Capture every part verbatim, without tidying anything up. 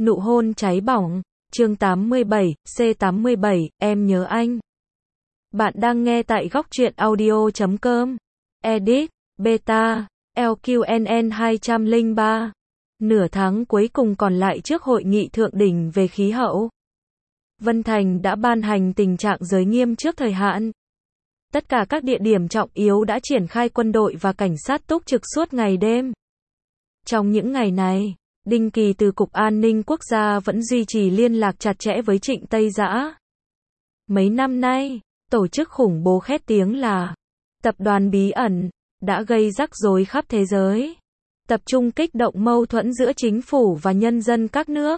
Nụ hôn cháy bỏng, chương tám mươi bảy, C tám mươi bảy, em nhớ anh. Bạn đang nghe tại góc truyện audio chấm com. Edit, Beta, L Q N N hai không ba. Nửa tháng cuối cùng còn lại trước hội nghị thượng đỉnh về khí hậu. Vân Thành đã ban hành tình trạng giới nghiêm trước thời hạn. Tất cả các địa điểm trọng yếu đã triển khai quân đội và cảnh sát túc trực suốt ngày đêm. Trong những ngày này, Đinh Kỳ từ Cục An ninh Quốc gia vẫn duy trì liên lạc chặt chẽ với Trịnh Tây Dã. Mấy năm nay, tổ chức khủng bố khét tiếng là Tập đoàn Bí ẩn đã gây rắc rối khắp thế giới, tập trung kích động mâu thuẫn giữa chính phủ và nhân dân các nước.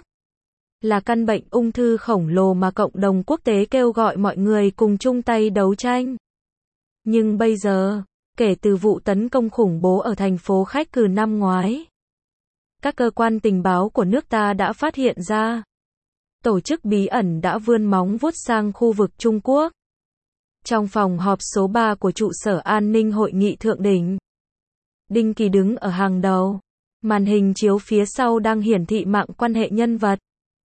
Là căn bệnh ung thư khổng lồ mà cộng đồng quốc tế kêu gọi mọi người cùng chung tay đấu tranh. Nhưng bây giờ, kể từ vụ tấn công khủng bố ở thành phố Khách Cừ năm ngoái, các cơ quan tình báo của nước ta đã phát hiện ra tổ chức bí ẩn đã vươn móng vuốt sang khu vực Trung Quốc. Trong phòng họp số ba của trụ sở an ninh hội nghị thượng đỉnh, Đinh Kỳ đứng ở hàng đầu. Màn hình chiếu phía sau đang hiển thị mạng quan hệ nhân vật.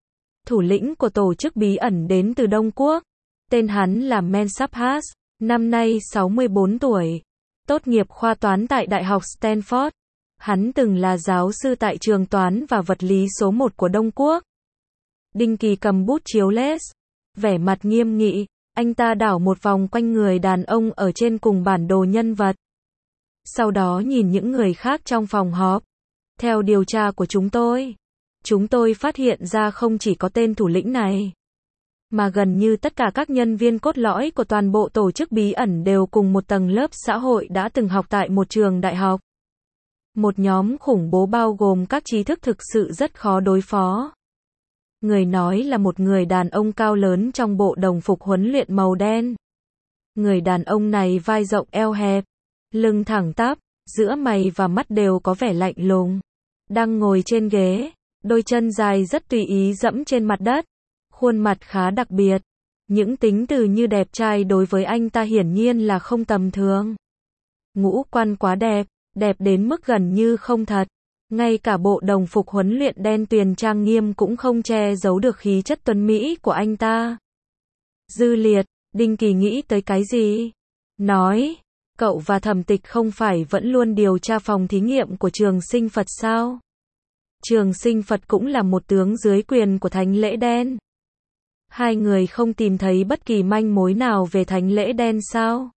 Thủ lĩnh của tổ chức bí ẩn đến từ Đông Quốc. Tên hắn là Mensabhas, năm nay sáu mươi bốn tuổi. Tốt nghiệp khoa toán tại Đại học Stanford. Hắn từng là giáo sư tại trường toán và vật lý số một của Đông Quốc. Đinh Kỳ cầm bút chiếu les, vẻ mặt nghiêm nghị, anh ta đảo một vòng quanh người đàn ông ở trên cùng bản đồ nhân vật. Sau đó nhìn những người khác trong phòng họp. Theo điều tra của chúng tôi, chúng tôi phát hiện ra không chỉ có tên thủ lĩnh này, mà gần như tất cả các nhân viên cốt lõi của toàn bộ tổ chức bí ẩn đều cùng một tầng lớp xã hội đã từng học tại một trường đại học. Một nhóm khủng bố bao gồm các trí thức thực sự rất khó đối phó. Người nói là một người đàn ông cao lớn trong bộ đồng phục huấn luyện màu đen. Người đàn ông này vai rộng eo hẹp, lưng thẳng tắp, giữa mày và mắt đều có vẻ lạnh lùng. Đang ngồi trên ghế, đôi chân dài rất tùy ý dẫm trên mặt đất. Khuôn mặt khá đặc biệt. Những tính từ như đẹp trai đối với anh ta hiển nhiên là không tầm thường. Ngũ quan quá đẹp, đẹp đến mức gần như không thật. Ngay cả bộ đồng phục huấn luyện đen tuyền trang nghiêm cũng không che giấu được khí chất tuấn mỹ của anh ta. Dư Liệt, Đinh Kỳ nghĩ tới cái gì? Nói, cậu và Thẩm Tịch không phải vẫn luôn điều tra phòng thí nghiệm của Trường Sinh Phật sao? Trường Sinh Phật cũng là một tướng dưới quyền của Thánh Lễ Đen. Hai người không tìm thấy bất kỳ manh mối nào về Thánh Lễ Đen sao?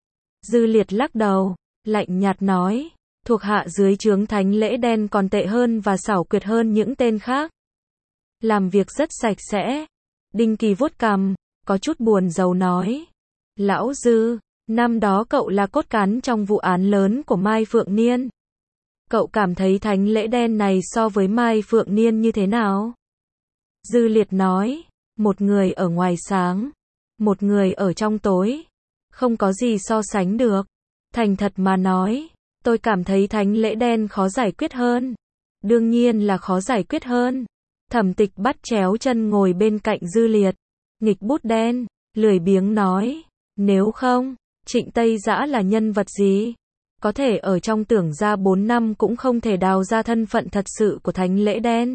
Dư Liệt lắc đầu, lạnh nhạt nói, thuộc hạ dưới trướng Thánh Lễ Đen còn tệ hơn và xảo quyệt hơn những tên khác. Làm việc rất sạch sẽ. Đinh Kỳ vuốt cằm, có chút buồn rầu nói, lão Dư, năm đó cậu là cốt cán trong vụ án lớn của Mai Phượng Niên. Cậu cảm thấy Thánh Lễ Đen này so với Mai Phượng Niên như thế nào? Dư Liệt nói, một người ở ngoài sáng, một người ở trong tối. Không có gì so sánh được. Thành thật mà nói, tôi cảm thấy Thánh Lễ Đen khó giải quyết hơn. Đương nhiên là khó giải quyết hơn. Thẩm Tịch bắt chéo chân ngồi bên cạnh Dư Liệt. Nghịch bút đen, lười biếng nói, nếu không, Trịnh Tây Dã là nhân vật gì? Có thể ở trong tưởng ra bốn năm cũng không thể đào ra thân phận thật sự của Thánh Lễ Đen.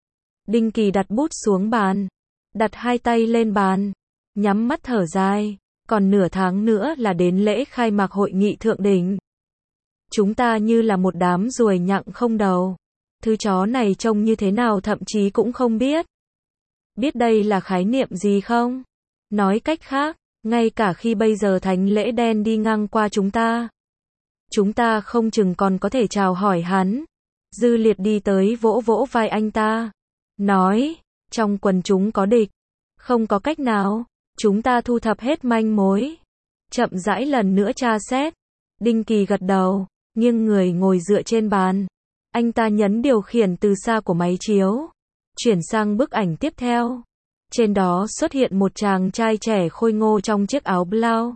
Đinh Kỳ đặt bút xuống bàn, đặt hai tay lên bàn, nhắm mắt thở dài, còn nửa tháng nữa là đến lễ khai mạc hội nghị thượng đỉnh. Chúng ta như là một đám ruồi nhặng không đầu. Thứ chó này trông như thế nào thậm chí cũng không biết. Biết đây là khái niệm gì không? Nói cách khác, ngay cả khi bây giờ Thánh Lễ Đen đi ngang qua chúng ta, chúng ta không chừng còn có thể chào hỏi hắn. Dư Liệt đi tới vỗ vỗ vai anh ta, nói, trong quần chúng có địch, không có cách nào, chúng ta thu thập hết manh mối, chậm rãi lần nữa tra xét. Đinh Kỳ gật đầu, nghiêng người ngồi dựa trên bàn. Anh ta nhấn điều khiển từ xa của máy chiếu, chuyển sang bức ảnh tiếp theo. Trên đó xuất hiện một chàng trai trẻ khôi ngô trong chiếc áo blau.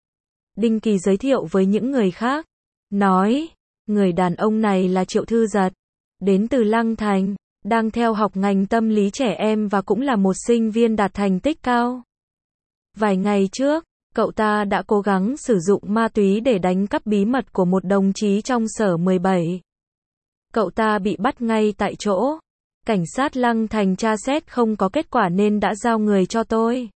Đinh Kỳ giới thiệu với những người khác, nói, người đàn ông này là Triệu Thư Giật, đến từ Lăng Thành, đang theo học ngành tâm lý trẻ em và cũng là một sinh viên đạt thành tích cao. Vài ngày trước, cậu ta đã cố gắng sử dụng ma túy để đánh cắp bí mật của một đồng chí trong sở mười bảy. Cậu ta bị bắt ngay tại chỗ. Cảnh sát Lăng Thành tra xét không có kết quả nên đã giao người cho tôi.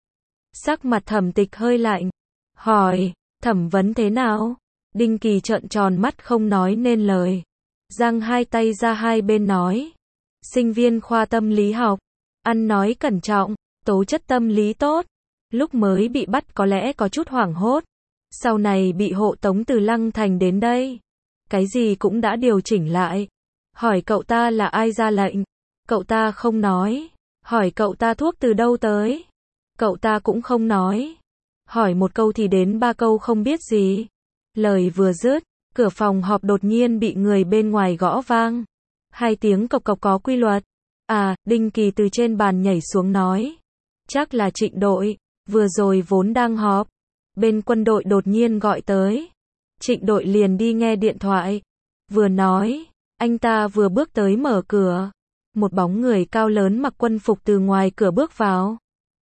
Sắc mặt Thẩm Tịch hơi lạnh. Hỏi, thẩm vấn thế nào? Đinh Kỳ trợn tròn mắt không nói nên lời. Giang hai tay ra hai bên nói. Sinh viên khoa tâm lý học. Ăn nói cẩn trọng, tố chất tâm lý tốt. Lúc mới bị bắt có lẽ có chút hoảng hốt. Sau này bị hộ tống từ Lăng Thành đến đây. Cái gì cũng đã điều chỉnh lại. Hỏi cậu ta là ai ra lệnh. Cậu ta không nói. Hỏi cậu ta thuốc từ đâu tới. Cậu ta cũng không nói. Hỏi một câu thì đến ba câu không biết gì. Lời vừa dứt, cửa phòng họp đột nhiên bị người bên ngoài gõ vang. Hai tiếng cộc cộc có quy luật. À, Đinh Kỳ từ trên bàn nhảy xuống nói. Chắc là Trịnh đội, vừa rồi vốn đang họp. Bên quân đội đột nhiên gọi tới. Trịnh đội liền đi nghe điện thoại. Vừa nói, anh ta vừa bước tới mở cửa. Một bóng người cao lớn mặc quân phục từ ngoài cửa bước vào.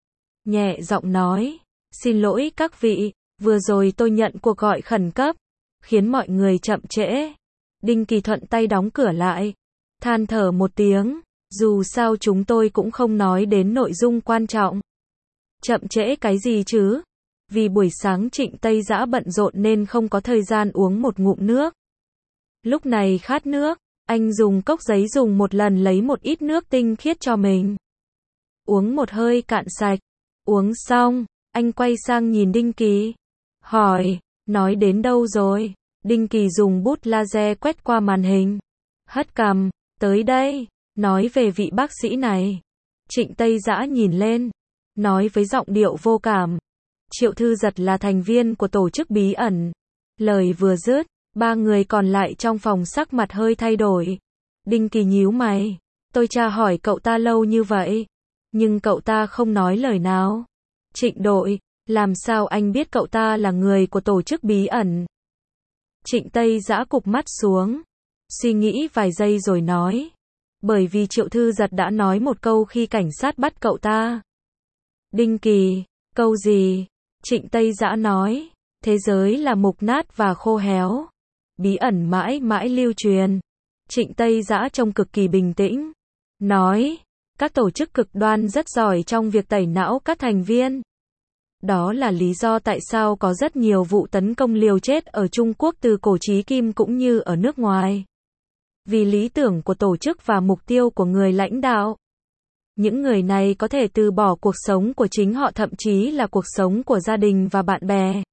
Nhẹ giọng nói, xin lỗi các vị, vừa rồi tôi nhận cuộc gọi khẩn cấp, khiến mọi người chậm trễ. Đinh Kỳ thuận tay đóng cửa lại, than thở một tiếng, dù sao chúng tôi cũng không nói đến nội dung quan trọng. Chậm trễ cái gì chứ? Vì buổi sáng Trịnh Tây Dã bận rộn nên không có thời gian uống một ngụm nước. Lúc này khát nước, anh dùng cốc giấy dùng một lần lấy một ít nước tinh khiết cho mình. Uống một hơi cạn sạch. Uống xong, anh quay sang nhìn Đinh Kỳ. Hỏi, nói đến đâu rồi? Đinh Kỳ dùng bút laser quét qua màn hình. Hất cằm, tới đây, nói về vị bác sĩ này. Trịnh Tây Dã nhìn lên, nói với giọng điệu vô cảm. Triệu Thư Giật là thành viên của tổ chức bí ẩn. Lời vừa dứt, ba người còn lại trong phòng sắc mặt hơi thay đổi. Đinh Kỳ nhíu mày. Tôi tra hỏi cậu ta lâu như vậy. Nhưng cậu ta không nói lời nào. Trịnh đội, làm sao anh biết cậu ta là người của tổ chức bí ẩn? Trịnh Tây Dã cụp mắt xuống. Suy nghĩ vài giây rồi nói. Bởi vì Triệu Thư Giật đã nói một câu khi cảnh sát bắt cậu ta. Đinh Kỳ, câu gì? Trịnh Tây Dã nói. Thế giới là mục nát và khô héo. Bí ẩn mãi mãi lưu truyền. Trịnh Tây Dã trông cực kỳ bình tĩnh. Nói. Các tổ chức cực đoan rất giỏi trong việc tẩy não các thành viên. Đó là lý do tại sao có rất nhiều vụ tấn công liều chết ở Trung Quốc từ cổ chí kim cũng như ở nước ngoài. Vì lý tưởng của tổ chức và mục tiêu của người lãnh đạo. Những người này có thể từ bỏ cuộc sống của chính họ thậm chí là cuộc sống của gia đình và bạn bè.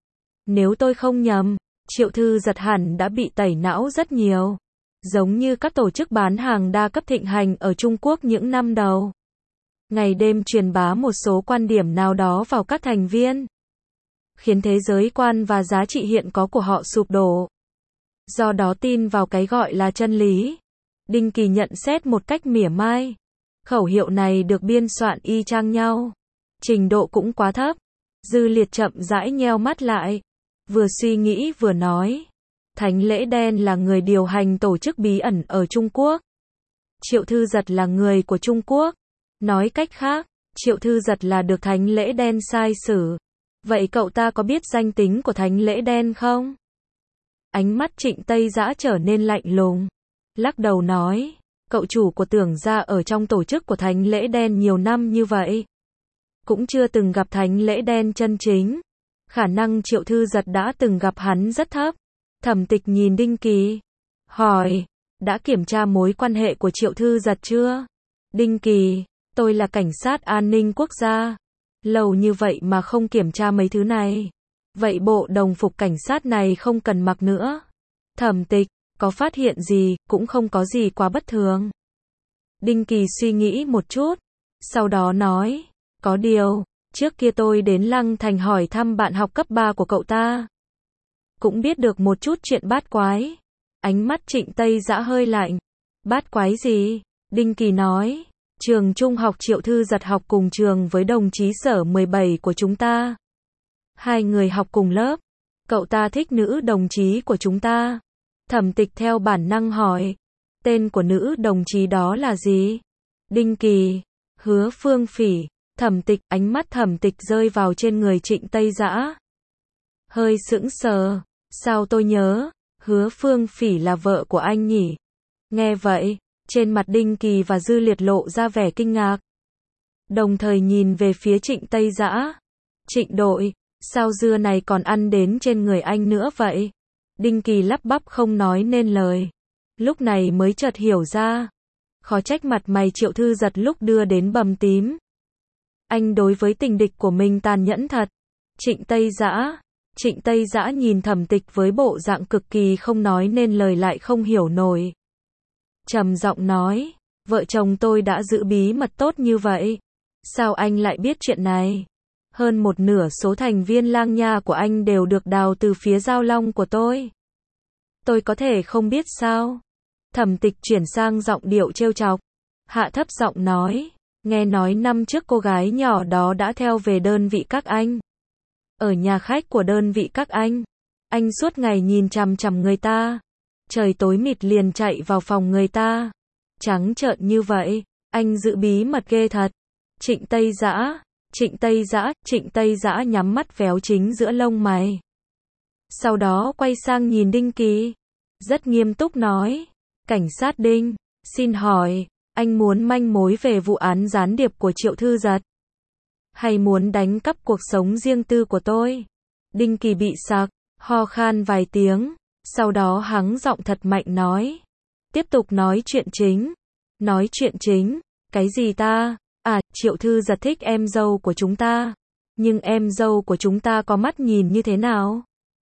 Nếu tôi không nhầm, Triệu Thư Giật hẳn đã bị tẩy não rất nhiều. Giống như các tổ chức bán hàng đa cấp thịnh hành ở Trung Quốc những năm đầu. Ngày đêm truyền bá một số quan điểm nào đó vào các thành viên. Khiến thế giới quan và giá trị hiện có của họ sụp đổ. Do đó tin vào cái gọi là chân lý. Đinh Kỳ nhận xét một cách mỉa mai. Khẩu hiệu này được biên soạn y chang nhau. Trình độ cũng quá thấp. Dư Liệt chậm rãi nheo mắt lại. Vừa suy nghĩ vừa nói. Thánh Lễ Đen là người điều hành tổ chức bí ẩn ở Trung Quốc. Triệu Thư Giật là người của Trung Quốc. Nói cách khác, Triệu Thư Giật là được Thánh Lễ Đen sai xử. Vậy cậu ta có biết danh tính của Thánh Lễ Đen không? Ánh mắt Trịnh Tây Dã trở nên lạnh lùng. Lắc đầu nói, cậu chủ của Tưởng gia ở trong tổ chức của Thánh Lễ Đen nhiều năm như vậy. Cũng chưa từng gặp Thánh Lễ Đen chân chính. Khả năng Triệu Thư Giật đã từng gặp hắn rất thấp. Thẩm Tịch nhìn Đinh Kỳ. Hỏi, đã kiểm tra mối quan hệ của Triệu Thư Giật chưa? Đinh Kỳ, tôi là cảnh sát an ninh quốc gia. Lâu như vậy mà không kiểm tra mấy thứ này. Vậy bộ đồng phục cảnh sát này không cần mặc nữa. Thẩm Tịch, có phát hiện gì, cũng không có gì quá bất thường. Đinh Kỳ suy nghĩ một chút. Sau đó nói, có điều, trước kia tôi đến Lăng Thành hỏi thăm bạn học cấp ba của cậu ta. Cũng biết được một chút chuyện bát quái. Ánh mắt Trịnh Tây Dã hơi lạnh. Bát quái gì? Đinh Kỳ nói. Trường trung học Triệu Thư Giật học cùng trường với đồng chí Sở mười bảy của chúng ta. Hai người học cùng lớp. Cậu ta thích nữ đồng chí của chúng ta. Thẩm Tịch theo bản năng hỏi. Tên của nữ đồng chí đó là gì? Đinh Kỳ. Hứa Phương Phỉ. Thẩm Tịch, ánh mắt Thẩm Tịch rơi vào trên người Trịnh Tây Dã. Hơi sững sờ. Sao tôi nhớ, Hứa Phương Phỉ là vợ của anh nhỉ? Nghe vậy, Trên mặt Đinh Kỳ và Dư Liệt lộ ra vẻ kinh ngạc. Đồng thời nhìn về phía Trịnh Tây Dã. Trịnh đội, sao dưa này còn ăn đến trên người anh nữa vậy? Đinh Kỳ lắp bắp không nói nên lời. Lúc này mới chợt hiểu ra. Khó trách mặt mày Triệu Thư Giật lúc đưa đến bầm tím. Anh đối với tình địch của mình tàn nhẫn thật. Trịnh Tây Dã. Trịnh Tây Dã nhìn Thẩm Tịch với bộ dạng cực kỳ không nói nên lời lại không hiểu nổi. Trầm giọng nói, vợ chồng tôi đã giữ bí mật tốt như vậy. Sao anh lại biết chuyện này? Hơn một nửa số thành viên Lang Nha của anh đều được đào từ phía Giao Long của tôi. Tôi có thể không biết sao? Thẩm Tịch chuyển sang giọng điệu trêu chọc. Hạ thấp giọng nói, nghe nói năm trước cô gái nhỏ đó đã theo về đơn vị các anh. Ở nhà khách của đơn vị các anh, anh suốt ngày nhìn chằm chằm người ta. Trời tối mịt liền chạy vào phòng người ta. Trắng trợn như vậy, anh giữ bí mật ghê thật. Trịnh Tây Dã, Trịnh Tây Dã, Trịnh Tây Dã nhắm mắt véo chính giữa lông mày. Sau đó quay sang nhìn Đinh Kỳ. Rất nghiêm túc nói, cảnh sát Đinh, xin hỏi, anh muốn manh mối về vụ án gián điệp của Triệu Thư Giật? Hay muốn đánh cắp cuộc sống riêng tư của tôi? Đinh Kỳ bị sặc, ho khan vài tiếng, sau đó hắng giọng thật mạnh nói. Tiếp tục nói chuyện chính. Nói chuyện chính, cái gì ta? À, Triệu Thư Giật thích em dâu của chúng ta. Nhưng em dâu của chúng ta có mắt nhìn như thế nào?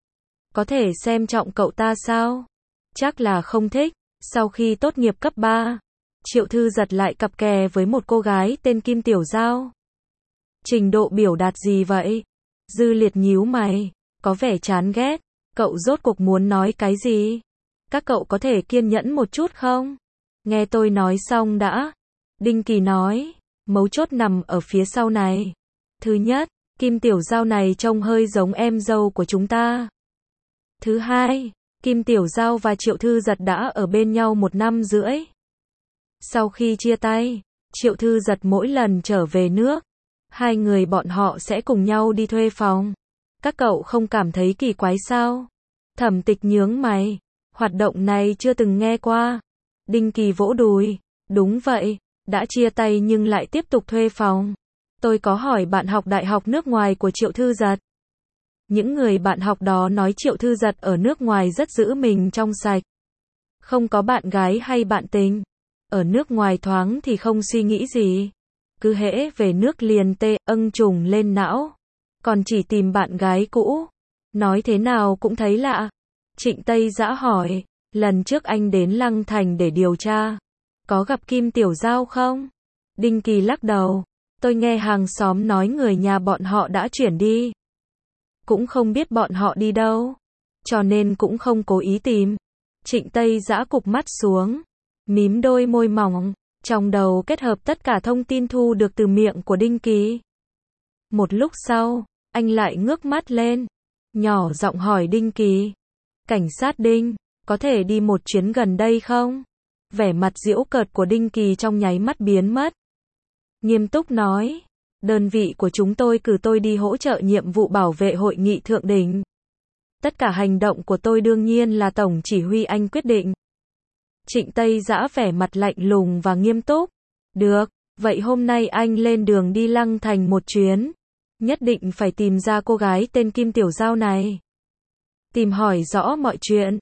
Có thể xem trọng cậu ta sao? Chắc là không thích. Sau khi tốt nghiệp cấp ba, Triệu Thư Giật lại cặp kè với một cô gái tên Kim Tiểu Giao. Trình độ biểu đạt gì vậy? Dư Liệt nhíu mày, có vẻ chán ghét. Cậu rốt cuộc muốn nói cái gì? Các cậu có thể kiên nhẫn một chút không? Nghe tôi nói xong đã. Đinh Kỳ nói, mấu chốt nằm ở phía sau này. Thứ nhất, Kim Tiểu Giao này trông hơi giống em dâu của chúng ta. Thứ hai, Kim Tiểu Giao và Triệu Thư Giật đã ở bên nhau một năm rưỡi. Sau khi chia tay, Triệu Thư Giật mỗi lần trở về nước, hai người bọn họ sẽ cùng nhau đi thuê phòng. Các cậu không cảm thấy kỳ quái sao? Thẩm Tịch nhướng mày, hoạt động này chưa từng nghe qua. Đinh Kỳ vỗ đùi, đúng vậy, đã chia tay nhưng lại tiếp tục thuê phòng. Tôi có hỏi bạn học đại học nước ngoài của Triệu Thư Giật. Những người bạn học đó nói Triệu Thư Giật ở nước ngoài rất giữ mình trong sạch. Không có bạn gái hay bạn tình. Ở nước ngoài thoáng thì không suy nghĩ gì. Cứ hễ về nước liền tê âng trùng lên não. Còn chỉ tìm bạn gái cũ. Nói thế nào cũng thấy lạ. Trịnh Tây Dã hỏi, lần trước anh đến Lăng Thành để điều tra, có gặp Kim Tiểu Giao không? Đinh Kỳ lắc đầu, tôi nghe hàng xóm nói người nhà bọn họ đã chuyển đi. Cũng không biết bọn họ đi đâu, cho nên cũng không cố ý tìm. Trịnh Tây Dã cụp mắt xuống, mím đôi môi mỏng, trong đầu kết hợp tất cả thông tin thu được từ miệng của Đinh Kỳ. Một lúc sau, anh lại ngước mắt lên, nhỏ giọng hỏi Đinh Kỳ. Cảnh sát Đinh, có thể đi một chuyến gần đây không? Vẻ mặt giễu cợt của Đinh Kỳ trong nháy mắt biến mất. Nghiêm túc nói, đơn vị của chúng tôi cử tôi đi hỗ trợ nhiệm vụ bảo vệ hội nghị thượng đỉnh. Tất cả hành động của tôi đương nhiên là tổng chỉ huy anh quyết định. Trịnh Tây Dã vẻ mặt lạnh lùng và nghiêm túc. Được, vậy hôm nay anh lên đường đi Lăng Thành một chuyến. Nhất định phải tìm ra cô gái tên Kim Tiểu Giao này. Tìm hỏi rõ mọi chuyện.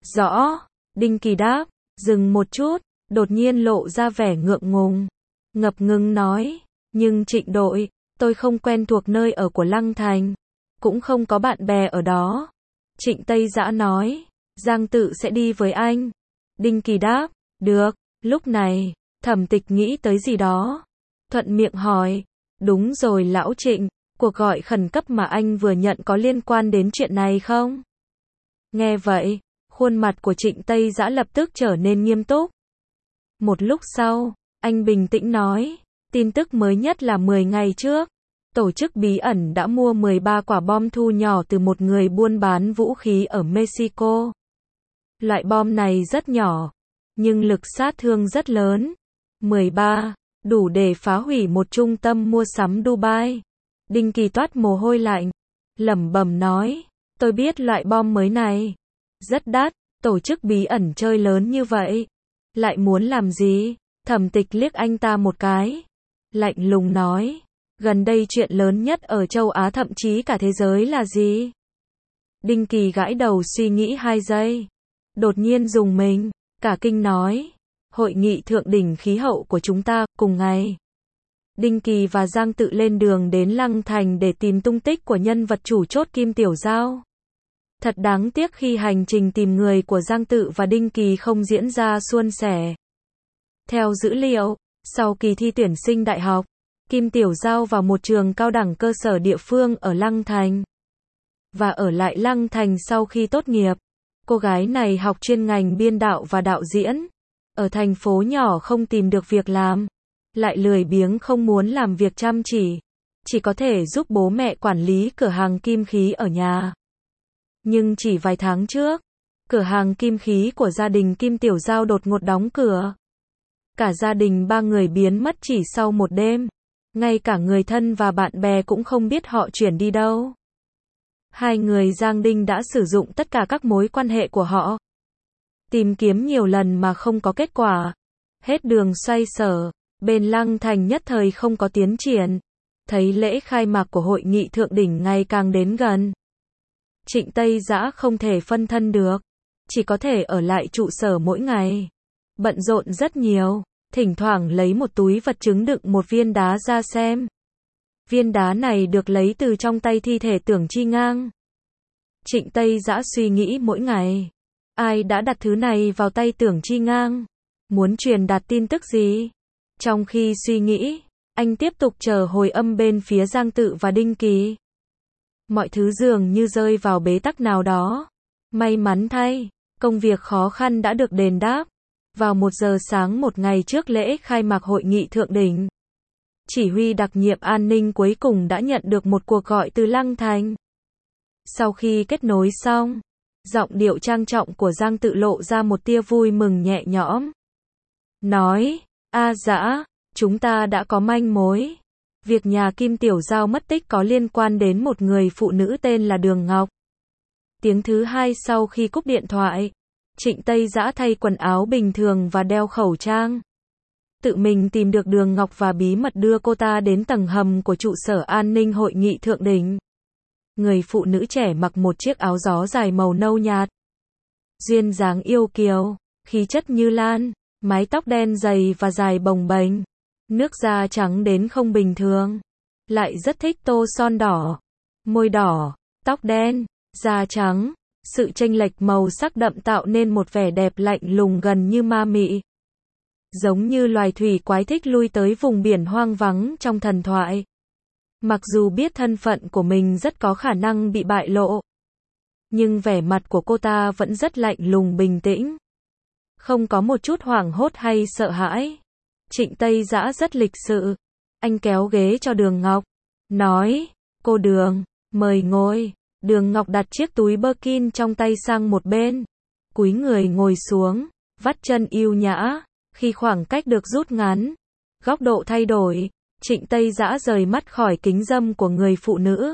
Rõ, Đinh Kỳ đáp, dừng một chút, đột nhiên lộ ra vẻ ngượng ngùng. Ngập ngừng nói, nhưng Trịnh đội, tôi không quen thuộc nơi ở của Lăng Thành. Cũng không có bạn bè ở đó. Trịnh Tây Dã nói, Giang Tự sẽ đi với anh. Đinh Kỳ đáp, được, lúc này, Thẩm Tịch nghĩ tới gì đó. Thuận miệng hỏi, đúng rồi lão Trịnh, cuộc gọi khẩn cấp mà anh vừa nhận có liên quan đến chuyện này không? Nghe vậy, khuôn mặt của Trịnh Tây Dã lập tức trở nên nghiêm túc. Một lúc sau, anh bình tĩnh nói, tin tức mới nhất là mười ngày trước, tổ chức bí ẩn đã mua mười ba quả bom thu nhỏ từ một người buôn bán vũ khí ở Mexico. Loại bom này rất nhỏ, nhưng lực sát thương rất lớn. mười ba, đủ để phá hủy một trung tâm mua sắm Dubai. Đinh Kỳ toát mồ hôi lạnh, lẩm bẩm nói, tôi biết loại bom mới này rất đắt, tổ chức bí ẩn chơi lớn như vậy, Lại muốn làm gì? Thẩm Tịch liếc anh ta một cái. Lạnh lùng nói. Gần đây chuyện lớn nhất ở châu Á thậm chí cả thế giới là gì? Đinh Kỳ gãi đầu suy nghĩ hai giây. Đột nhiên dùng mình. Cả kinh nói. Hội nghị thượng đỉnh khí hậu của chúng ta, cùng ngày. Đinh Kỳ và Giang Tự lên đường đến Lăng Thành để tìm tung tích của nhân vật chủ chốt Kim Tiểu Giao. Thật đáng tiếc khi hành trình tìm người của Giang Tự và Đinh Kỳ không diễn ra suôn sẻ. Theo dữ liệu, sau kỳ thi tuyển sinh đại học, Kim Tiểu Giao vào một trường cao đẳng cơ sở địa phương ở Lăng Thành. Và ở lại Lăng Thành sau khi tốt nghiệp. Cô gái này học chuyên ngành biên đạo và đạo diễn. Ở thành phố nhỏ không tìm được việc làm. Lại lười biếng không muốn làm việc chăm chỉ. Chỉ có thể giúp bố mẹ quản lý cửa hàng kim khí ở nhà. Nhưng chỉ vài tháng trước, cửa hàng kim khí của gia đình Kim Tiểu Giao đột ngột đóng cửa. Cả gia đình ba người biến mất chỉ sau một đêm. Ngay cả người thân và bạn bè cũng không biết họ chuyển đi đâu. Hai người Giang Đinh đã sử dụng tất cả các mối quan hệ của họ. Tìm kiếm nhiều lần mà không có kết quả. Hết đường xoay sở, bên Lăng Thành nhất thời không có tiến triển. Thấy lễ khai mạc của hội nghị thượng đỉnh ngày càng đến gần. Trịnh Tây Dã không thể phân thân được. Chỉ có thể ở lại trụ sở mỗi ngày. Bận rộn rất nhiều. Thỉnh thoảng lấy một túi vật chứng đựng một viên đá ra xem. Viên đá này được lấy từ trong tay thi thể Tưởng Chi Ngang. Trịnh Tây Dã suy nghĩ mỗi ngày. Ai đã đặt thứ này vào tay Tưởng Chi Ngang? Muốn truyền đạt tin tức gì? Trong khi suy nghĩ, anh tiếp tục chờ hồi âm bên phía Giang Tự và Đinh Kỳ. Mọi thứ dường như rơi vào bế tắc nào đó. May mắn thay, công việc khó khăn đã được đền đáp. Vào một giờ sáng một ngày trước lễ khai mạc hội nghị thượng đỉnh, chỉ huy đặc nhiệm an ninh cuối cùng đã nhận được một cuộc gọi từ Lăng Thành. Sau khi kết nối xong, giọng điệu trang trọng của Giang Tự lộ ra một tia vui mừng nhẹ nhõm. Nói, A Dã, chúng ta đã có manh mối. Việc nhà Kim Tiểu Giao mất tích có liên quan đến một người phụ nữ tên là Đường Ngọc. Tiếng thứ hai sau khi cúp điện thoại, Trịnh Tây Dã thay quần áo bình thường và đeo khẩu trang. Tự mình tìm được Đường Ngọc và bí mật đưa cô ta đến tầng hầm của trụ sở an ninh hội nghị thượng đỉnh. Người phụ nữ trẻ mặc một chiếc áo gió dài màu nâu nhạt. Duyên dáng yêu kiều, khí chất như lan, mái tóc đen dày và dài bồng bềnh. Nước da trắng đến không bình thường. Lại rất thích tô son đỏ, môi đỏ, tóc đen, da trắng. Sự chênh lệch màu sắc đậm tạo nên một vẻ đẹp lạnh lùng gần như ma mị. Giống như loài thủy quái thích lui tới vùng biển hoang vắng trong thần thoại. Mặc dù biết thân phận của mình rất có khả năng bị bại lộ, nhưng vẻ mặt của cô ta vẫn rất lạnh lùng bình tĩnh. Không có một chút hoảng hốt hay sợ hãi. Trịnh Tây Dã rất lịch sự. Anh kéo ghế cho Đường Ngọc. Nói, cô Đường, mời ngồi. Đường Ngọc đặt chiếc túi Birkin trong tay sang một bên. Cúi người ngồi xuống, vắt chân yêu nhã. Khi khoảng cách được rút ngắn, góc độ thay đổi, Trịnh Tây Dã rời mắt khỏi kính râm của người phụ nữ.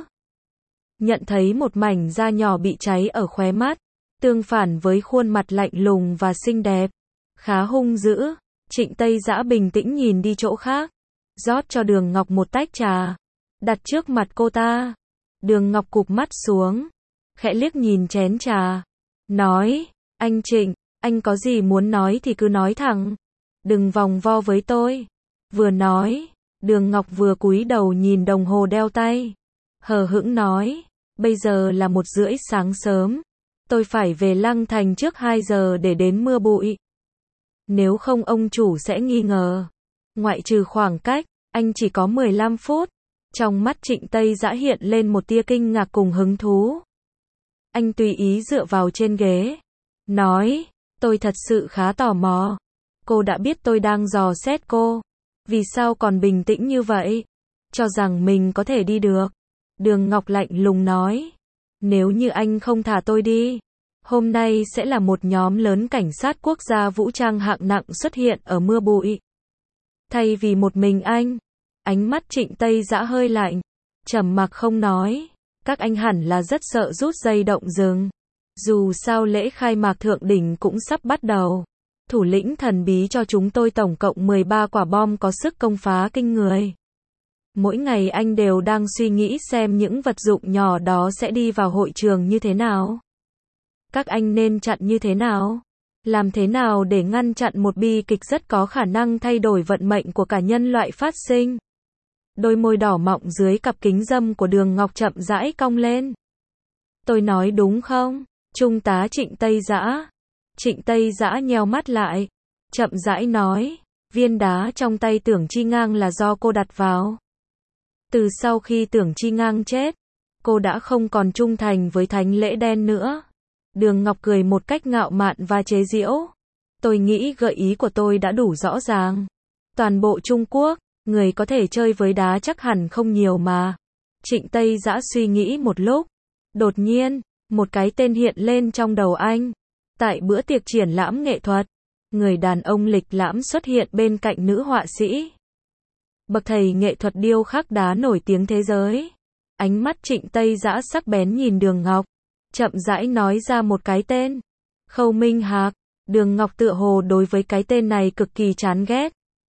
Nhận thấy một mảnh da nhỏ bị cháy ở khóe mắt, tương phản với khuôn mặt lạnh lùng và xinh đẹp. Khá hung dữ, Trịnh Tây Dã bình tĩnh nhìn đi chỗ khác. Rót cho Đường Ngọc một tách trà, đặt trước mặt cô ta. Đường Ngọc cụp mắt xuống, khẽ liếc nhìn chén trà. Nói, anh Trịnh, anh có gì muốn nói thì cứ nói thẳng. Đừng vòng vo với tôi. Vừa nói, Đường Ngọc vừa cúi đầu nhìn đồng hồ đeo tay. Hờ hững nói, bây giờ là một rưỡi sáng sớm. Tôi phải về Lăng Thành trước hai giờ để đến mưa bụi. Nếu không ông chủ sẽ nghi ngờ. Ngoại trừ khoảng cách, anh chỉ có mười lăm phút. Trong mắt Trịnh Tây Dã hiện lên một tia kinh ngạc cùng hứng thú. Anh tùy ý dựa vào trên ghế. Nói, tôi thật sự khá tò mò. Cô đã biết tôi đang dò xét cô. Vì sao còn bình tĩnh như vậy? Cho rằng mình có thể đi được. Đường Ngọc lạnh lùng nói. Nếu như anh không thả tôi đi, hôm nay sẽ là một nhóm lớn cảnh sát quốc gia vũ trang hạng nặng xuất hiện ở mưa bụi. Thay vì một mình anh. Ánh mắt Trịnh Tây Dã hơi lạnh. Trầm mặc không nói. Các anh hẳn là rất sợ rút dây động rừng. Dù sao lễ khai mạc thượng đỉnh cũng sắp bắt đầu. Thủ lĩnh thần bí cho chúng tôi tổng cộng mười ba quả bom có sức công phá kinh người. Mỗi ngày anh đều đang suy nghĩ xem những vật dụng nhỏ đó sẽ đi vào hội trường như thế nào. Các anh nên chặn như thế nào? Làm thế nào để ngăn chặn một bi kịch rất có khả năng thay đổi vận mệnh của cả nhân loại phát sinh? Đôi môi đỏ mọng dưới cặp kính râm của Đường Ngọc chậm rãi cong lên. Tôi nói đúng không? Trung tá Trịnh Tây Dã. Trịnh Tây Dã nheo mắt lại, chậm rãi nói, viên đá trong tay Tưởng Chi Ngang là do cô đặt vào. Từ sau khi Tưởng Chi Ngang chết, cô đã không còn trung thành với thánh lễ đen nữa. Đường Ngọc cười một cách ngạo mạn và chế giễu. Tôi nghĩ gợi ý của tôi đã đủ rõ ràng. Toàn bộ Trung Quốc, người có thể chơi với đá chắc hẳn không nhiều mà. Trịnh Tây Dã suy nghĩ một lúc. Đột nhiên, một cái tên hiện lên trong đầu anh. Tại bữa tiệc triển lãm nghệ thuật, người đàn ông lịch lãm xuất hiện bên cạnh nữ họa sĩ. Bậc thầy nghệ thuật điêu khắc đá nổi tiếng thế giới. Ánh mắt Trịnh Tây Dã sắc bén nhìn Đường Ngọc, chậm rãi nói ra một cái tên. Khâu Minh Hạc. Đường Ngọc tựa hồ đối với cái tên này cực kỳ chán ghét.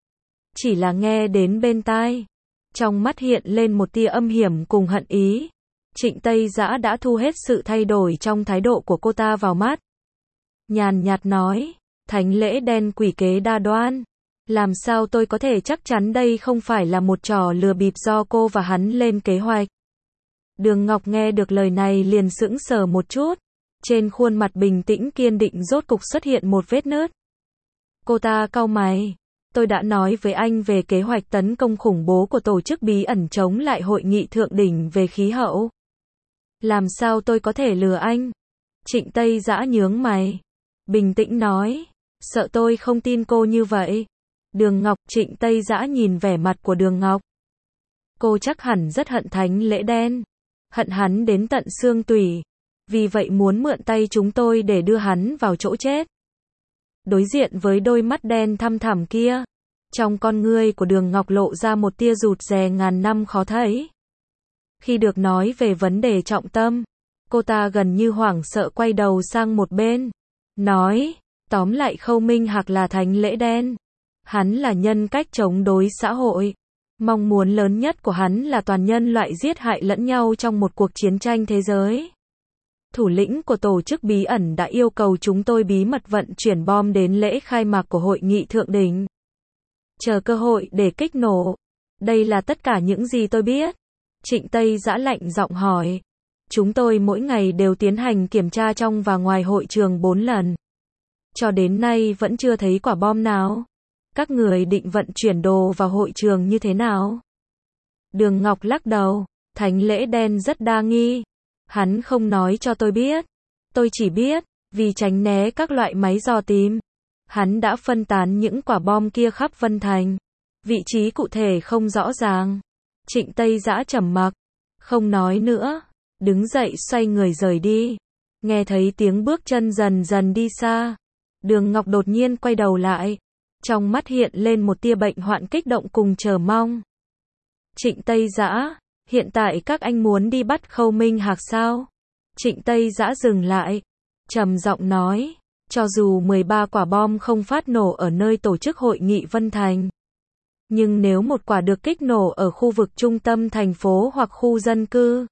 Chỉ là nghe đến bên tai, trong mắt hiện lên một tia âm hiểm cùng hận ý. Trịnh Tây Dã đã thu hết sự thay đổi trong thái độ của cô ta vào mắt. Nhàn nhạt nói, thánh lễ đen quỷ kế đa đoan. Làm sao tôi có thể chắc chắn đây không phải là một trò lừa bịp do cô và hắn lên kế hoạch? Đường Ngọc nghe được lời này liền sững sờ một chút. Trên khuôn mặt bình tĩnh kiên định rốt cục xuất hiện một vết nứt. Cô ta cau mày. Tôi đã nói với anh về kế hoạch tấn công khủng bố của tổ chức bí ẩn chống lại hội nghị thượng đỉnh về khí hậu. Làm sao tôi có thể lừa anh? Trịnh Tây Dã nhướng mày. Bình tĩnh nói. Sợ tôi không tin cô như vậy. Đường Ngọc. Trịnh Tây Dã nhìn vẻ mặt của Đường Ngọc. Cô chắc hẳn rất hận thánh lễ đen. Hận hắn đến tận xương tủy. Vì vậy muốn mượn tay chúng tôi để đưa hắn vào chỗ chết. Đối diện với đôi mắt đen thăm thẳm kia, trong con ngươi của Đường Ngọc lộ ra một tia rụt rè ngàn năm khó thấy. Khi được nói về vấn đề trọng tâm, cô ta gần như hoảng sợ quay đầu sang một bên. Nói, tóm lại Khâu Minh Hạc là thánh lễ đen. Hắn là nhân cách chống đối xã hội. Mong muốn lớn nhất của hắn là toàn nhân loại giết hại lẫn nhau trong một cuộc chiến tranh thế giới. Thủ lĩnh của tổ chức bí ẩn đã yêu cầu chúng tôi bí mật vận chuyển bom đến lễ khai mạc của hội nghị thượng đỉnh. Chờ cơ hội để kích nổ. Đây là tất cả những gì tôi biết. Trịnh Tây Dã lạnh giọng hỏi. Chúng tôi mỗi ngày đều tiến hành kiểm tra trong và ngoài hội trường bốn lần. Cho đến nay vẫn chưa thấy quả bom nào. Các người định vận chuyển đồ vào hội trường như thế nào? Đường Ngọc lắc đầu. Thánh lễ đen rất đa nghi. Hắn không nói cho tôi biết. Tôi chỉ biết, vì tránh né các loại máy dò tìm, hắn đã phân tán những quả bom kia khắp Vân Thành. Vị trí cụ thể không rõ ràng. Trịnh Tây Dã trầm mặc, không nói nữa, đứng dậy xoay người rời đi. Nghe thấy tiếng bước chân dần dần đi xa, Đường Ngọc đột nhiên quay đầu lại, trong mắt hiện lên một tia bệnh hoạn kích động cùng chờ mong. Trịnh Tây Dã, hiện tại các anh muốn đi bắt Khâu Minh Hạc sao? Trịnh Tây Dã dừng lại, trầm giọng nói, cho dù mười ba quả bom không phát nổ ở nơi tổ chức hội nghị Vân Thành, nhưng nếu một quả được kích nổ ở khu vực trung tâm thành phố hoặc khu dân cư,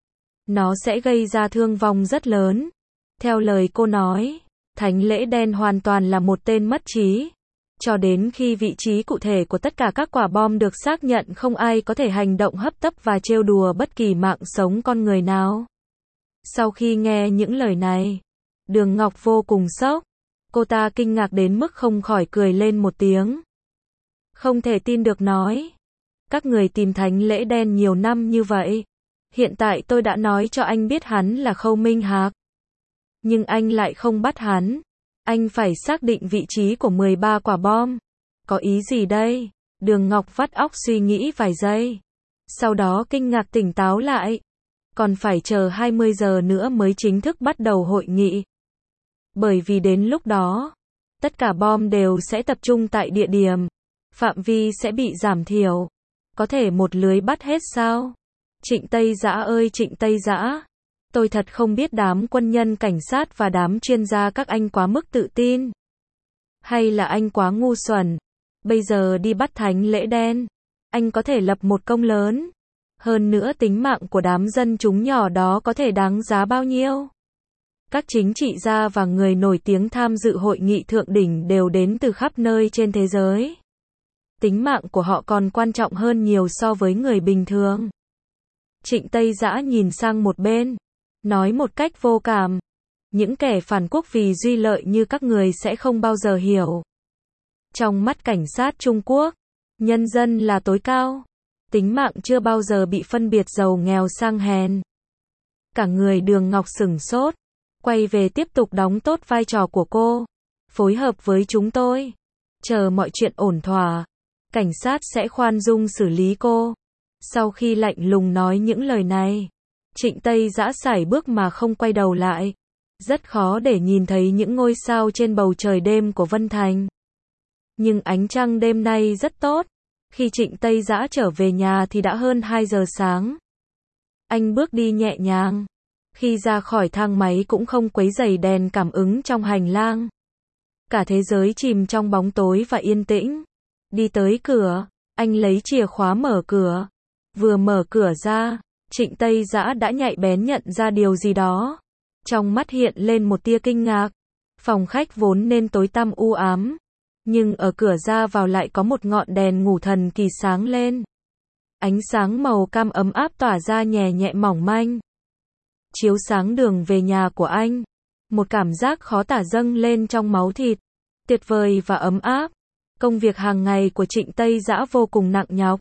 nó sẽ gây ra thương vong rất lớn. Theo lời cô nói, thánh lễ đen hoàn toàn là một tên mất trí. Cho đến khi vị trí cụ thể của tất cả các quả bom được xác nhận, không ai có thể hành động hấp tấp và trêu đùa bất kỳ mạng sống con người nào. Sau khi nghe những lời này, Đường Ngọc vô cùng sốc. Cô ta kinh ngạc đến mức không khỏi cười lên một tiếng. Không thể tin được nói. Các người tìm thánh lễ đen nhiều năm như vậy. Hiện tại tôi đã nói cho anh biết hắn là Khâu Minh Hạc. Nhưng anh lại không bắt hắn. Anh phải xác định vị trí của mười ba quả bom. Có ý gì đây? Đường Ngọc vắt óc suy nghĩ vài giây. Sau đó kinh ngạc tỉnh táo lại. Còn phải chờ hai mươi giờ nữa mới chính thức bắt đầu hội nghị. Bởi vì đến lúc đó, tất cả bom đều sẽ tập trung tại địa điểm. Phạm vi sẽ bị giảm thiểu. Có thể một lưới bắt hết sao? Trịnh Tây Dã ơi Trịnh Tây Dã, tôi thật không biết đám quân nhân cảnh sát và đám chuyên gia các anh quá mức tự tin. Hay là anh quá ngu xuẩn? Bây giờ đi bắt thánh lễ đen, anh có thể lập một công lớn. Hơn nữa tính mạng của đám dân chúng nhỏ đó có thể đáng giá bao nhiêu? Các chính trị gia và người nổi tiếng tham dự hội nghị thượng đỉnh đều đến từ khắp nơi trên thế giới. Tính mạng của họ còn quan trọng hơn nhiều so với người bình thường. Trịnh Tây Dã nhìn sang một bên, nói một cách vô cảm. Những kẻ phản quốc vì duy lợi như các người sẽ không bao giờ hiểu. Trong mắt cảnh sát Trung Quốc, nhân dân là tối cao. Tính mạng chưa bao giờ bị phân biệt giàu nghèo sang hèn. Cả người Đường Ngọc sửng sốt, quay về tiếp tục đóng tốt vai trò của cô, phối hợp với chúng tôi. Chờ mọi chuyện ổn thỏa, cảnh sát sẽ khoan dung xử lý cô. Sau khi lạnh lùng nói những lời này, Trịnh Tây Dã sải bước mà không quay đầu lại. Rất khó để nhìn thấy những ngôi sao trên bầu trời đêm của Vân Thành. Nhưng ánh trăng đêm nay rất tốt. Khi Trịnh Tây Dã trở về nhà thì đã hơn hai giờ sáng. Anh bước đi nhẹ nhàng. Khi ra khỏi thang máy cũng không quấy rầy đèn cảm ứng trong hành lang. Cả thế giới chìm trong bóng tối và yên tĩnh. Đi tới cửa, anh lấy chìa khóa mở cửa. Vừa mở cửa ra, Trịnh Tây Dã đã nhạy bén nhận ra điều gì đó. Trong mắt hiện lên một tia kinh ngạc. Phòng khách vốn nên tối tăm u ám, nhưng ở cửa ra vào lại có một ngọn đèn ngủ thần kỳ sáng lên. Ánh sáng màu cam ấm áp tỏa ra nhẹ nhẹ mỏng manh, chiếu sáng đường về nhà của anh. Một cảm giác khó tả dâng lên trong máu thịt, tuyệt vời và ấm áp. Công việc hàng ngày của Trịnh Tây Dã vô cùng nặng nhọc.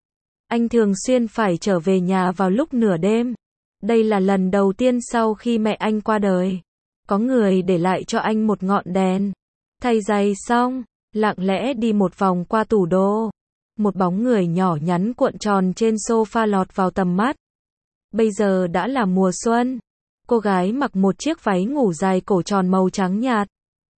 Anh thường xuyên phải trở về nhà vào lúc nửa đêm. Đây là lần đầu tiên sau khi mẹ anh qua đời, có người để lại cho anh một ngọn đèn. Thay giày xong, lặng lẽ đi một vòng qua tủ đồ. Một bóng người nhỏ nhắn cuộn tròn trên sofa lọt vào tầm mắt. Bây giờ đã là mùa xuân. Cô gái mặc một chiếc váy ngủ dài cổ tròn màu trắng nhạt.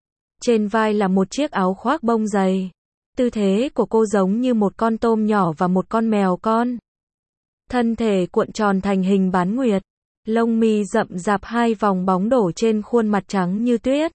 Trên vai là một chiếc áo khoác bông dày. Tư thế của cô giống như một con tôm nhỏ và một con mèo con. Thân thể cuộn tròn thành hình bán nguyệt. Lông mi rậm rạp hai vòng bóng đổ trên khuôn mặt trắng như tuyết.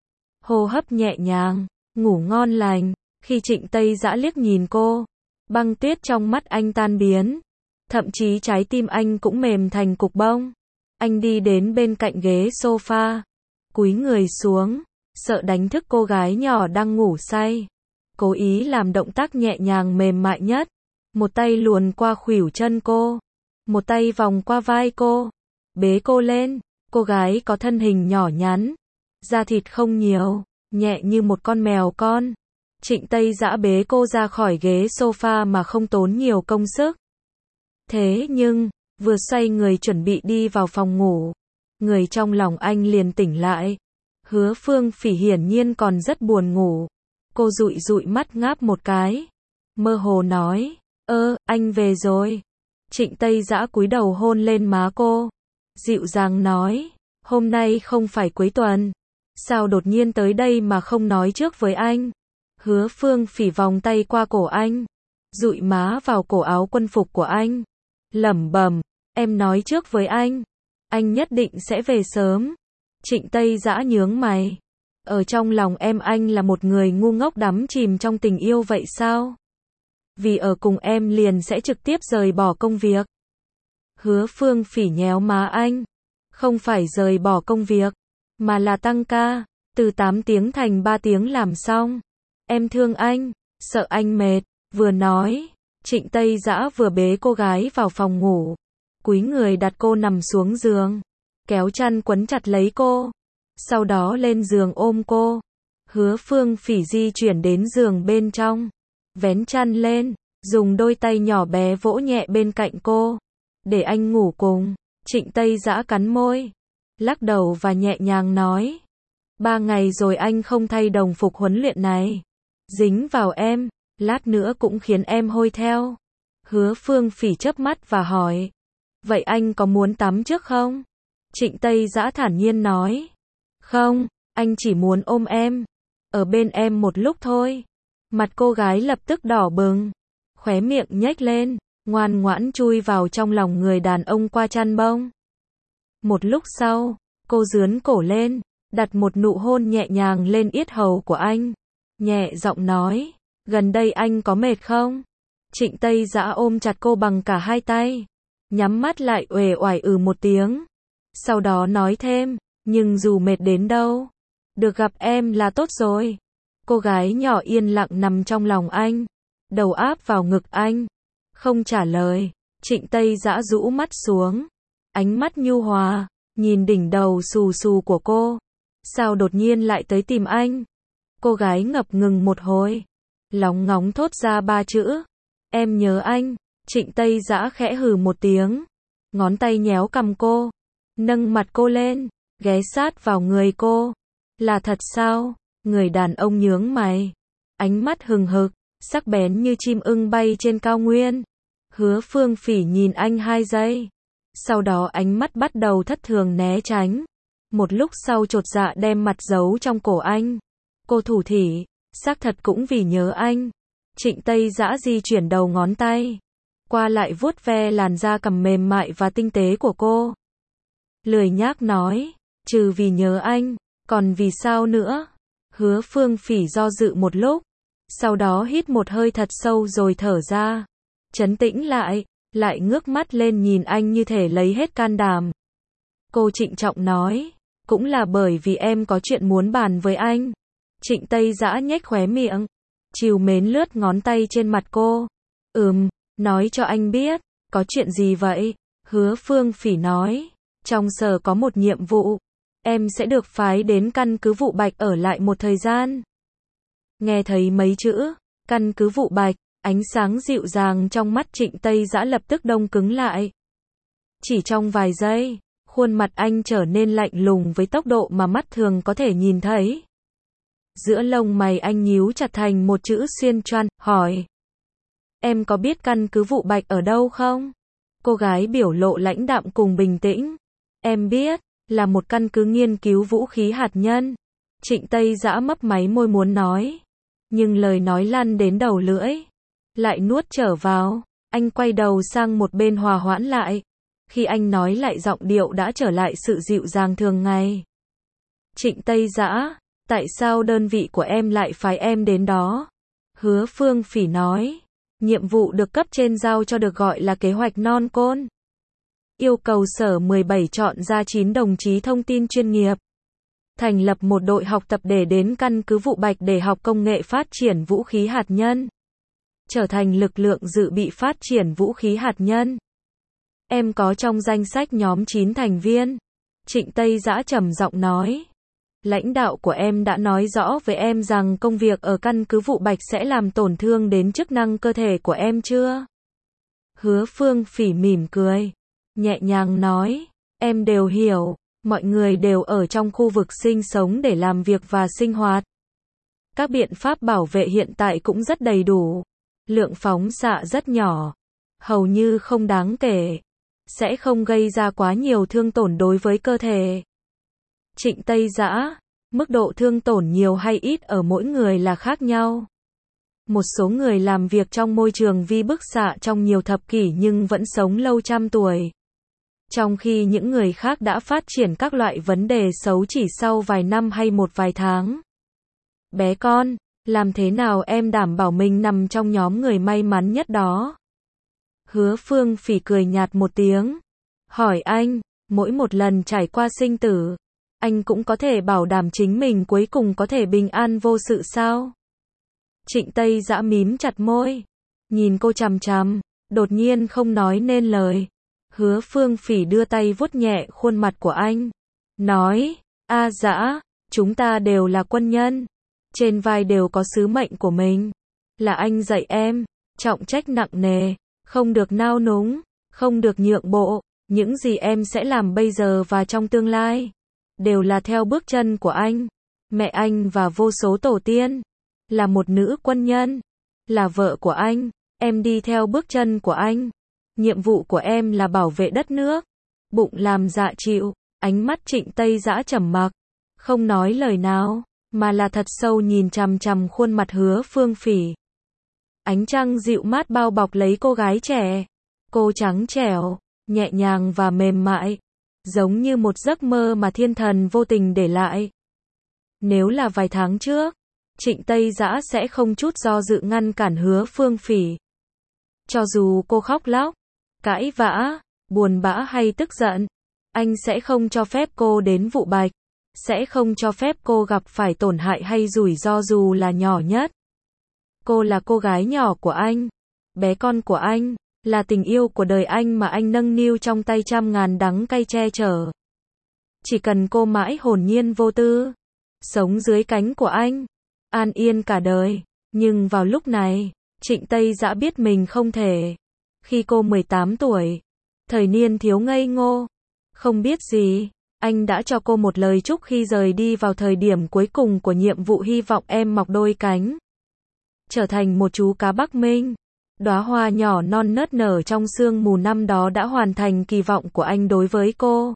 Hô hấp nhẹ nhàng, ngủ ngon lành. Khi Trịnh Tây Dã liếc nhìn cô, băng tuyết trong mắt anh tan biến. Thậm chí trái tim anh cũng mềm thành cục bông. Anh đi đến bên cạnh ghế sofa, cúi người xuống, sợ đánh thức cô gái nhỏ đang ngủ say. Cố ý làm động tác nhẹ nhàng mềm mại nhất. Một tay luồn qua khuỷu chân cô, một tay vòng qua vai cô, bế cô lên. Cô gái có thân hình nhỏ nhắn, da thịt không nhiều, nhẹ như một con mèo con. Trịnh Tây Dã bế cô ra khỏi ghế sofa mà không tốn nhiều công sức. Thế nhưng, vừa xoay người chuẩn bị đi vào phòng ngủ, người trong lòng anh liền tỉnh lại. Hứa Phương Phỉ hiển nhiên còn rất buồn ngủ. Cô dụi dụi mắt ngáp một cái, mơ hồ nói, ơ, anh về rồi. Trịnh Tây Dã cúi đầu hôn lên má cô, dịu dàng nói, hôm nay không phải cuối tuần, sao đột nhiên tới đây mà không nói trước với anh. Hứa Phương Phỉ vòng tay qua cổ anh, dụi má vào cổ áo quân phục của anh, lẩm bẩm, em nói trước với anh, anh nhất định sẽ về sớm. Trịnh Tây Dã nhướng mày, ở trong lòng em anh là một người ngu ngốc đắm chìm trong tình yêu vậy sao? Vì ở cùng em liền sẽ trực tiếp rời bỏ công việc. Hứa Phương Phỉ nhéo má anh, không phải rời bỏ công việc, mà là tăng ca, từ tám tiếng thành ba tiếng làm xong. Em thương anh, sợ anh mệt. Vừa nói, Trịnh Tây Dã vừa bế cô gái vào phòng ngủ, cúi người đặt cô nằm xuống giường, kéo chăn quấn chặt lấy cô, sau đó lên giường ôm cô. Hứa Phương Phỉ di chuyển đến giường bên trong, vén chăn lên, dùng đôi tay nhỏ bé vỗ nhẹ bên cạnh cô, để anh ngủ cùng. Trịnh Tây Dã cắn môi, lắc đầu và nhẹ nhàng nói, ba ngày rồi anh không thay đồng phục huấn luyện này, dính vào em, lát nữa cũng khiến em hôi theo. Hứa Phương Phỉ chớp mắt và hỏi, vậy anh có muốn tắm trước không? Trịnh Tây Dã thản nhiên nói, không, anh chỉ muốn ôm em, ở bên em một lúc thôi. Mặt cô gái lập tức đỏ bừng, khóe miệng nhếch lên, ngoan ngoãn chui vào trong lòng người đàn ông qua chăn bông. Một lúc sau, cô giương cổ lên, đặt một nụ hôn nhẹ nhàng lên yết hầu của anh. nhẹ giọng nói, gần đây anh có mệt không? Trịnh Tây Dã ôm chặt cô bằng cả hai tay, nhắm mắt lại uể oải ừ một tiếng. Sau đó nói thêm, nhưng dù mệt đến đâu, được gặp em là tốt rồi. Cô gái nhỏ yên lặng nằm trong lòng anh, đầu áp vào ngực anh, không trả lời. Trịnh Tây Dã rũ mắt xuống, ánh mắt nhu hòa, nhìn đỉnh đầu xù xù của cô. Sao đột nhiên lại tới tìm anh? Cô gái ngập ngừng một hồi, lóng ngóng thốt ra ba chữ, em nhớ anh. Trịnh Tây Dã khẽ hừ một tiếng, ngón tay nhéo cằm cô, nâng mặt cô lên, ghé sát vào người cô. Là thật sao? Người đàn ông nhướng mày, ánh mắt hừng hực, sắc bén như chim ưng bay trên cao nguyên. Hứa Phương Phỉ nhìn anh hai giây, sau đó ánh mắt bắt đầu thất thường né tránh. Một lúc sau chột dạ đem mặt giấu trong cổ anh. Cô thủ thỉ, xác thật cũng vì nhớ anh. Trịnh Tây Dã di chuyển đầu ngón tay, qua lại vuốt ve làn da cằm mềm mại và tinh tế của cô. Lười nhác nói, trừ vì nhớ anh, còn vì sao nữa? Hứa Phương Phỉ do dự một lúc, sau đó hít một hơi thật sâu rồi thở ra. Trấn tĩnh lại, lại ngước mắt lên nhìn anh như thể lấy hết can đảm. Cô trịnh trọng nói, cũng là bởi vì em có chuyện muốn bàn với anh. Trịnh Tây Dã nhếch khóe miệng, trìu mến lướt ngón tay trên mặt cô. Ừm, nói cho anh biết, có chuyện gì vậy? Hứa Phương Phỉ nói, trong sở có một nhiệm vụ, em sẽ được phái đến căn cứ Vụ Bạch ở lại một thời gian. Nghe thấy mấy chữ, căn cứ Vụ Bạch, ánh sáng dịu dàng trong mắt Trịnh Tây Dã lập tức đông cứng lại. Chỉ trong vài giây, khuôn mặt anh trở nên lạnh lùng với tốc độ mà mắt thường có thể nhìn thấy. Giữa lông mày anh nhíu chặt thành một chữ xuyên choan, hỏi. Em có biết căn cứ Vụ Bạch ở đâu không? Cô gái biểu lộ lãnh đạm cùng bình tĩnh. Em biết, là một căn cứ nghiên cứu vũ khí hạt nhân. Trịnh Tây Dã mấp máy môi muốn nói, nhưng lời nói lăn đến đầu lưỡi, lại nuốt trở vào. Anh quay đầu sang một bên hòa hoãn lại. Khi anh nói lại giọng điệu đã trở lại sự dịu dàng thường ngày. Trịnh Tây Dã, tại sao đơn vị của em lại phái em đến đó? Hứa Phương Phỉ nói, nhiệm vụ được cấp trên giao cho được gọi là kế hoạch non côn. Yêu cầu sở mười bảy chọn ra chín đồng chí thông tin chuyên nghiệp, thành lập một đội học tập để đến căn cứ Vụ Bạch để học công nghệ phát triển vũ khí hạt nhân, trở thành lực lượng dự bị phát triển vũ khí hạt nhân. Em có trong danh sách nhóm chín thành viên. Trịnh Tây Dã trầm giọng nói, lãnh đạo của em đã nói rõ với em rằng công việc ở căn cứ Vụ Bạch sẽ làm tổn thương đến chức năng cơ thể của em chưa? Hứa Phương Phỉ mỉm cười, nhẹ nhàng nói, em đều hiểu, mọi người đều ở trong khu vực sinh sống để làm việc và sinh hoạt. Các biện pháp bảo vệ hiện tại cũng rất đầy đủ, lượng phóng xạ rất nhỏ, hầu như không đáng kể, sẽ không gây ra quá nhiều thương tổn đối với cơ thể. Trịnh Tây Dã, mức độ thương tổn nhiều hay ít ở mỗi người là khác nhau. Một số người làm việc trong môi trường vi bức xạ trong nhiều thập kỷ nhưng vẫn sống lâu trăm tuổi. Trong khi những người khác đã phát triển các loại vấn đề xấu chỉ sau vài năm hay một vài tháng. Bé con, làm thế nào em đảm bảo mình nằm trong nhóm người may mắn nhất đó? Hứa Phương Phỉ cười nhạt một tiếng, hỏi anh, mỗi một lần trải qua sinh tử, anh cũng có thể bảo đảm chính mình cuối cùng có thể bình an vô sự sao? Trịnh Tây Dã mím chặt môi, nhìn cô chằm chằm, đột nhiên không nói nên lời. Hứa Phương Phỉ đưa tay vuốt nhẹ khuôn mặt của anh, nói, A Dã, chúng ta đều là quân nhân, trên vai đều có sứ mệnh của mình. Là anh dạy em, trọng trách nặng nề, không được nao núng, không được nhượng bộ, những gì em sẽ làm bây giờ và trong tương lai, đều là theo bước chân của anh, mẹ anh và vô số tổ tiên. Là một nữ quân nhân, là vợ của anh, em đi theo bước chân của anh. Nhiệm vụ của em là bảo vệ đất nước. Bụng làm dạ chịu, ánh mắt Trịnh Tây Dã trầm mặc, không nói lời nào, mà là thật sâu nhìn chằm chằm khuôn mặt Hứa Phương Phỉ. Ánh trăng dịu mát bao bọc lấy cô gái trẻ. Cô trắng trẻo, nhẹ nhàng và mềm mại, giống như một giấc mơ mà thiên thần vô tình để lại. Nếu là vài tháng trước, Trịnh Tây Dã sẽ không chút do dự ngăn cản Hứa Phương Phỉ. Cho dù cô khóc lóc, cãi vã, buồn bã hay tức giận, anh sẽ không cho phép cô đến Vụ Bạch, sẽ không cho phép cô gặp phải tổn hại hay rủi ro dù là nhỏ nhất. Cô là cô gái nhỏ của anh, bé con của anh, là tình yêu của đời anh mà anh nâng niu trong tay trăm ngàn đắng cay che chở. Chỉ cần cô mãi hồn nhiên vô tư, sống dưới cánh của anh, an yên cả đời. Nhưng vào lúc này, Trịnh Tây Dã biết mình không thể. Khi cô mười tám tuổi, thời niên thiếu ngây ngô, không biết gì, anh đã cho cô một lời chúc khi rời đi vào thời điểm cuối cùng của nhiệm vụ, hy vọng em mọc đôi cánh, trở thành một chú cá Bắc Minh. Đóa hoa nhỏ non nớt nở trong sương mù năm đó đã hoàn thành kỳ vọng của anh đối với cô.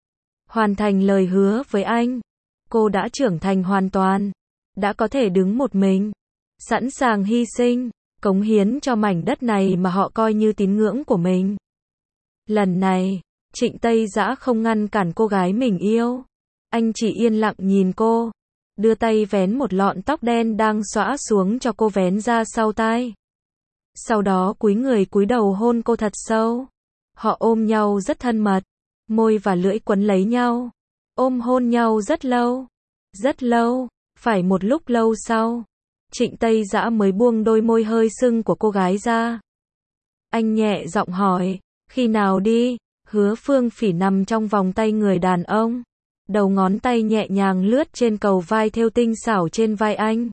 Hoàn thành lời hứa với anh. Cô đã trưởng thành hoàn toàn, đã có thể đứng một mình, sẵn sàng hy sinh, cống hiến cho mảnh đất này mà họ coi như tín ngưỡng của mình. Lần này, Trịnh Tây Dã không ngăn cản cô gái mình yêu. Anh chỉ yên lặng nhìn cô, đưa tay vén một lọn tóc đen đang xõa xuống cho cô, vén ra sau tai. Sau đó cúi người cúi đầu hôn cô thật sâu. Họ ôm nhau rất thân mật, môi và lưỡi quấn lấy nhau, ôm hôn nhau rất lâu, rất lâu. Phải một lúc lâu sau, Trịnh Tây Dã mới buông đôi môi hơi sưng của cô gái ra. Anh nhẹ giọng hỏi, khi nào đi? Hứa Phương Phỉ nằm trong vòng tay người đàn ông, đầu ngón tay nhẹ nhàng lướt trên cầu vai thêu tinh xảo trên vai anh.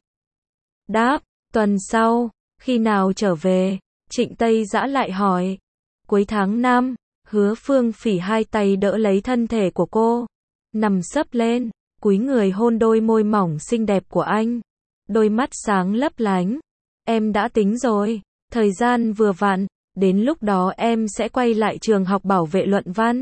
Đáp, tuần sau. Khi nào trở về? Trịnh Tây Dã lại hỏi. Cuối tháng năm. Hứa Phương Phỉ hai tay đỡ lấy thân thể của cô, nằm sấp lên, cúi người hôn đôi môi mỏng xinh đẹp của anh. Đôi mắt sáng lấp lánh. Em đã tính rồi, thời gian vừa vặn, đến lúc đó em sẽ quay lại trường học bảo vệ luận văn,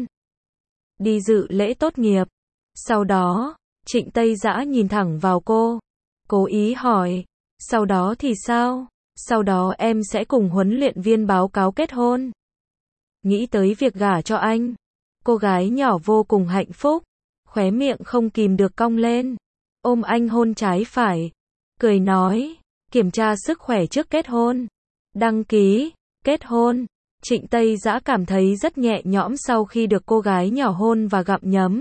đi dự lễ tốt nghiệp. Sau đó, Trịnh Tây Dã nhìn thẳng vào cô, cố ý hỏi, sau đó thì sao? Sau đó em sẽ cùng huấn luyện viên báo cáo kết hôn. Nghĩ tới việc gả cho anh, cô gái nhỏ vô cùng hạnh phúc, khóe miệng không kìm được cong lên, ôm anh hôn trái phải, cười nói, kiểm tra sức khỏe trước kết hôn, đăng ký, kết hôn. Trịnh Tây Dã cảm thấy rất nhẹ nhõm sau khi được cô gái nhỏ hôn và gặm nhấm.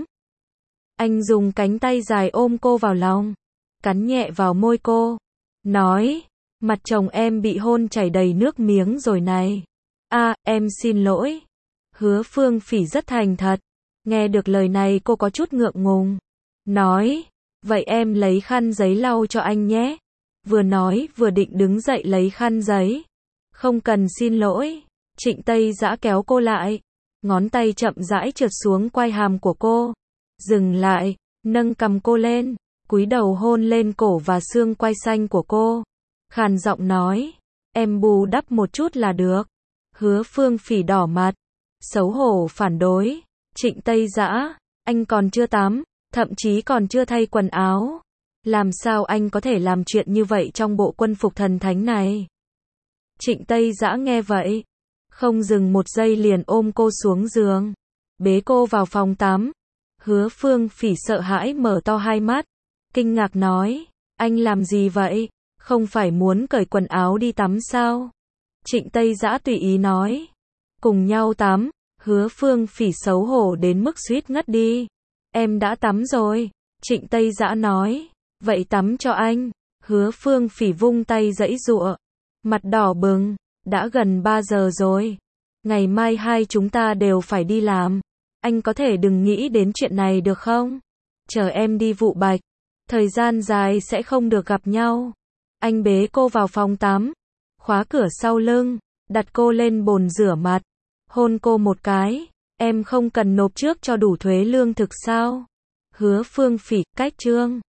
Anh dùng cánh tay dài ôm cô vào lòng, cắn nhẹ vào môi cô, nói, mặt chồng em bị hôn chảy đầy nước miếng rồi này. A, à, em xin lỗi. Hứa Phương Phỉ rất thành thật. Nghe được lời này cô có chút ngượng ngùng. Nói, vậy em lấy khăn giấy lau cho anh nhé. Vừa nói vừa định đứng dậy lấy khăn giấy. Không cần xin lỗi. Trịnh Tây Dã kéo cô lại. Ngón tay chậm rãi trượt xuống quai hàm của cô. Dừng lại, nâng cằm cô lên, cúi đầu hôn lên cổ và xương quai xanh của cô. Khàn giọng nói, em bù đắp một chút là được. Hứa Phương Phỉ đỏ mặt, xấu hổ phản đối. Trịnh Tây Dã, anh còn chưa tắm, thậm chí còn chưa thay quần áo. Làm sao anh có thể làm chuyện như vậy trong bộ quân phục thần thánh này? Trịnh Tây Dã nghe vậy, không dừng một giây liền ôm cô xuống giường, bế cô vào phòng tắm. Hứa Phương Phỉ sợ hãi mở to hai mắt, kinh ngạc nói, anh làm gì vậy? Không phải muốn cởi quần áo đi tắm sao? Trịnh Tây Dã tùy ý nói, cùng nhau tắm. Hứa Phương Phỉ xấu hổ đến mức suýt ngất đi. Em đã tắm rồi. Trịnh Tây Dã nói, vậy tắm cho anh. Hứa Phương Phỉ vung tay giãy giụa, mặt đỏ bừng, đã gần ba giờ rồi. Ngày mai hai chúng ta đều phải đi làm. Anh có thể đừng nghĩ đến chuyện này được không? Chờ em đi Vụ Bạch, thời gian dài sẽ không được gặp nhau. Anh bế cô vào phòng tắm, khóa cửa sau lưng, đặt cô lên bồn rửa mặt, hôn cô một cái. Em không cần nộp trước cho đủ thuế lương thực sao? Hứa Phương Phỉ, cách chương